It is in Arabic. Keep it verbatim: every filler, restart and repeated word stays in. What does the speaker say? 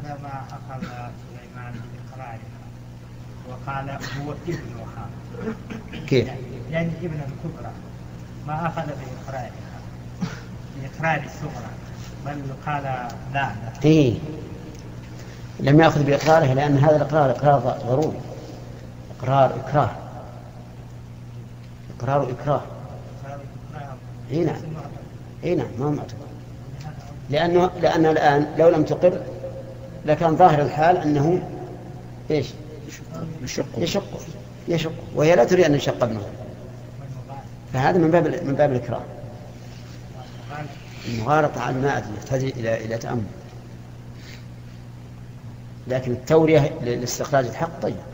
هذا ما أخذ سليمان بإقرارها وقال هو ابنها. كيف؟ يعني ابن الكبرى ما أخذ بإقرارها بإقرار الصغرى بل قال لا. إيه لم يأخذ بإقرارها لأن هذا الإقرار إقرار ضروري، إقرار إكراه، إقرار إكراه. إيه نعم، إيه نعم ما معتبر، لأنه لأن الآن لو لم تقر لكان ظاهر الحال أنه إيش يشق يشق يشق وهي لا تريد أن يشق ابنها، فهذا من باب من باب الإكراه. المغالطة على الماء يحتاج إلى إلى تأمل، لكن التورية لاستخراج الحق طيب.